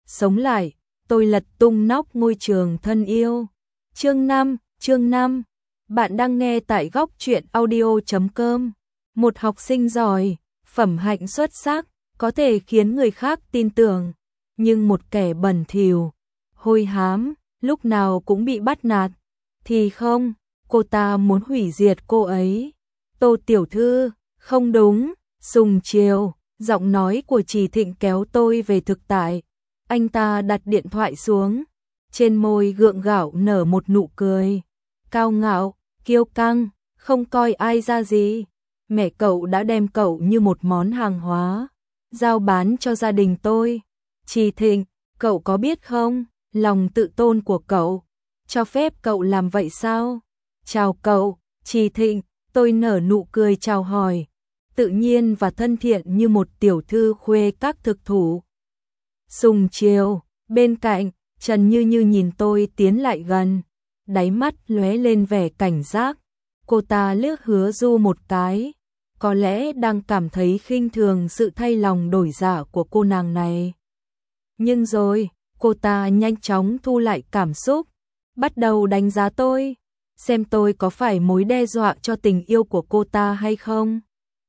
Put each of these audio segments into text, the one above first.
sống lại, tôi lật tung nóc ngôi trường thân yêu. Chương 5, bạn đang nghe tại góc truyện audio.com. Một học sinh giỏi, phẩm hạnh xuất sắc, có thể khiến người khác tin tưởng, nhưng một kẻ bẩn thỉu, hôi hám, lúc nào cũng bị bắt nạt, thì không, cô ta muốn hủy diệt cô ấy. Tô tiểu thư, không đúng, Sùng Chiều, giọng nói của Trì Thịnh kéo tôi về thực tại. Anh ta đặt điện thoại xuống, trên môi gượng gạo nở một nụ cười, cao ngạo, kiêu căng, không coi ai ra gì. Mẹ cậu đã đem cậu như một món hàng hóa, giao bán cho gia đình tôi. Trì Thịnh, cậu có biết không, lòng tự tôn của cậu, cho phép cậu làm vậy sao? Chào cậu, Trì Thịnh, tôi nở nụ cười chào hỏi, tự nhiên và thân thiện như một tiểu thư khuê các thực thủ. Sùng Chiều, bên cạnh, Trần Như Như nhìn tôi tiến lại gần, đáy mắt lóe lên vẻ cảnh giác. Cô ta liếc Hứa Du một cái, có lẽ đang cảm thấy khinh thường sự thay lòng đổi dạ của cô nàng này. Nhưng rồi, cô ta nhanh chóng thu lại cảm xúc, bắt đầu đánh giá tôi, xem tôi có phải mối đe dọa cho tình yêu của cô ta hay không.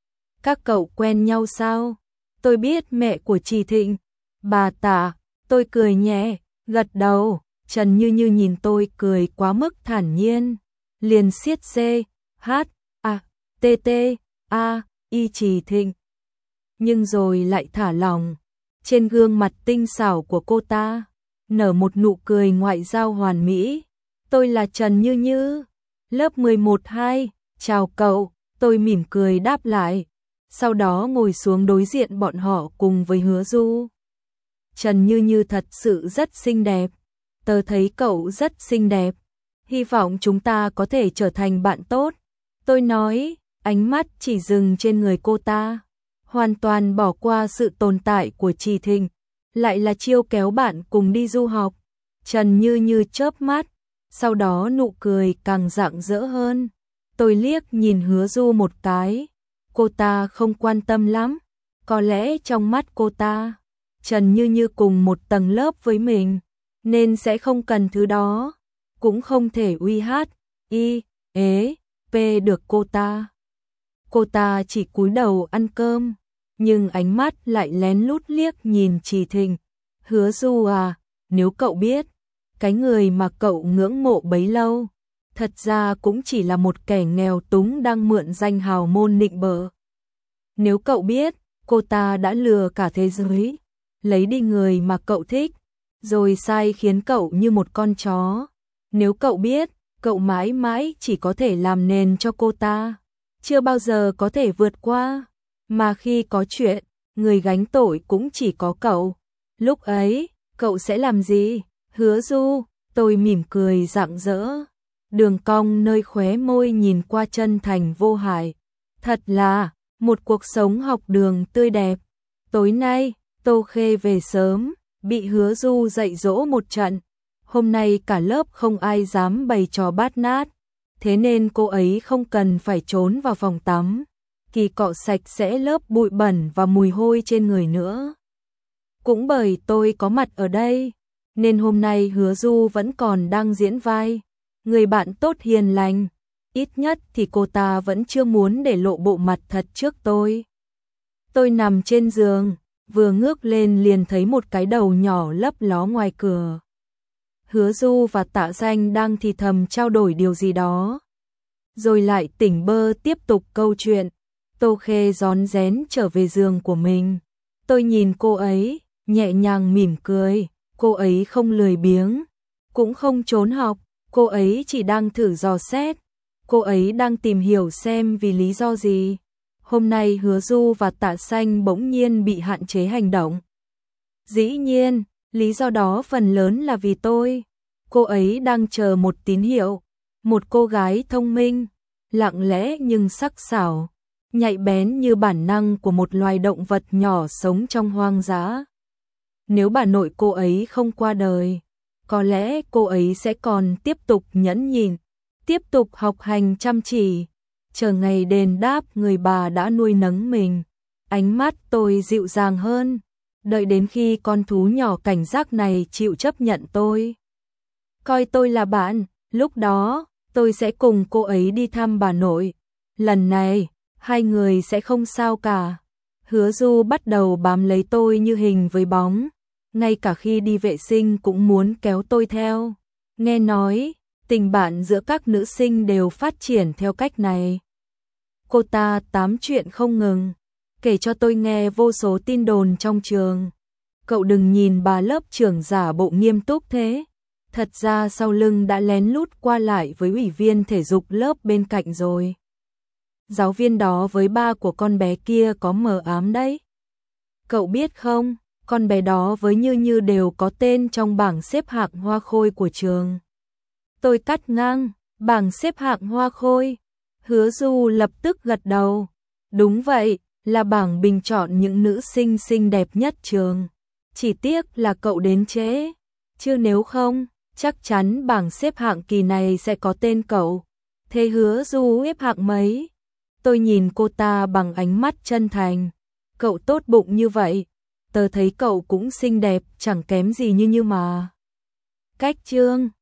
Các cậu quen nhau sao? Tôi biết mẹ của Trì Thịnh, bà Tạ. Tôi cười nhẹ, gật đầu. Trần Như Như nhìn tôi cười quá mức thản nhiên, liền siết C, H, A, T, T, A, Y Trì Thịnh. Nhưng rồi lại thả lỏng. Trên gương mặt tinh xảo của cô ta nở một nụ cười ngoại giao hoàn mỹ. Tôi là Trần Như Như, lớp 11-2, chào cậu. Tôi mỉm cười đáp lại, sau đó ngồi xuống đối diện bọn họ cùng với Hứa Du. Trần Như Như thật sự rất xinh đẹp, tớ thấy cậu rất xinh đẹp, hy vọng chúng ta có thể trở thành bạn tốt. Tôi nói, ánh mắt chỉ dừng trên người cô ta, hoàn toàn bỏ qua sự tồn tại của Trì Thịnh, lại là chiêu kéo bạn cùng đi du học. Trần Như Như chớp mắt, sau đó nụ cười càng rạng rỡ hơn. Tôi liếc nhìn Hứa Du một cái, cô ta không quan tâm lắm, có lẽ trong mắt cô ta, Trần Như Như cùng một tầng lớp với mình, nên sẽ không cần thứ đó, cũng không thể uy hát, y, ế, p được cô ta. Cô ta chỉ cúi đầu ăn cơm, nhưng ánh mắt lại lén lút liếc nhìn Trì Thịnh. Hứa Du à, nếu cậu biết, cái người mà cậu ngưỡng mộ bấy lâu, thật ra cũng chỉ là một kẻ nghèo túng đang mượn danh hào môn nịnh bợ. Nếu cậu biết, cô ta đã lừa cả thế giới, lấy đi người mà cậu thích, rồi sai khiến cậu như một con chó. Nếu cậu biết, cậu mãi mãi chỉ có thể làm nền cho cô ta, chưa bao giờ có thể vượt qua, mà khi có chuyện, người gánh tội cũng chỉ có cậu. Lúc ấy, cậu sẽ làm gì? Hứa Du, tôi mỉm cười rạng rỡ, đường cong nơi khóe môi nhìn qua chân thành vô hại. Thật là một cuộc sống học đường tươi đẹp. Tối nay, Tô Khê về sớm, bị Hứa Du dạy dỗ một trận. Hôm nay cả lớp không ai dám bày trò bát nát, thế nên cô ấy không cần phải trốn vào phòng tắm, kỳ cọ sạch sẽ lớp bụi bẩn và mùi hôi trên người nữa. Cũng bởi tôi có mặt ở đây, nên hôm nay Hứa Du vẫn còn đang diễn vai người bạn tốt hiền lành, ít nhất thì cô ta vẫn chưa muốn để lộ bộ mặt thật trước tôi. Tôi nằm trên giường, vừa ngước lên liền thấy một cái đầu nhỏ lấp ló ngoài cửa. Hứa Du và Tạ Danh đang thì thầm trao đổi điều gì đó, rồi lại tỉnh bơ tiếp tục câu chuyện. Tô Khê rón rén trở về giường của mình. Tôi nhìn cô ấy, nhẹ nhàng mỉm cười. Cô ấy không lười biếng, cũng không trốn học, cô ấy chỉ đang thử dò xét. Cô ấy đang tìm hiểu xem vì lý do gì hôm nay Hứa Du và Tạ Xanh bỗng nhiên bị hạn chế hành động. Dĩ nhiên, lý do đó phần lớn là vì tôi. Cô ấy đang chờ một tín hiệu, một cô gái thông minh, lặng lẽ nhưng sắc sảo, nhạy bén như bản năng của một loài động vật nhỏ sống trong hoang dã. Nếu bà nội cô ấy không qua đời, có lẽ cô ấy sẽ còn tiếp tục nhẫn nhịn, tiếp tục học hành chăm chỉ, chờ ngày đền đáp người bà đã nuôi nấng mình. Ánh mắt tôi dịu dàng hơn, đợi đến khi con thú nhỏ cảnh giác này chịu chấp nhận tôi, coi tôi là bạn, lúc đó tôi sẽ cùng cô ấy đi thăm bà nội. Lần này, hai người sẽ không sao cả. Hứa Du bắt đầu bám lấy tôi như hình với bóng, ngay cả khi đi vệ sinh cũng muốn kéo tôi theo. Nghe nói, tình bạn giữa các nữ sinh đều phát triển theo cách này. Cô ta tám chuyện không ngừng, kể cho tôi nghe vô số tin đồn trong trường. Cậu đừng nhìn bà lớp trưởng giả bộ nghiêm túc thế. Thật ra sau lưng đã lén lút qua lại với ủy viên thể dục lớp bên cạnh rồi. Giáo viên đó với ba của con bé kia có mờ ám đấy. Cậu biết không, con bé đó với Như Như đều có tên trong bảng xếp hạng hoa khôi của trường. Tôi cắt ngang, bảng xếp hạng hoa khôi. Hứa Du lập tức gật đầu. Đúng vậy, là bảng bình chọn những nữ sinh xinh đẹp nhất trường. Chỉ tiếc là cậu đến trễ. Chứ nếu không, chắc chắn bảng xếp hạng kỳ này sẽ có tên cậu. Thế Hứa Du xếp hạng mấy? Tôi nhìn cô ta bằng ánh mắt chân thành. Cậu tốt bụng như vậy, tớ thấy cậu cũng xinh đẹp chẳng kém gì Như Như mà. Cách chương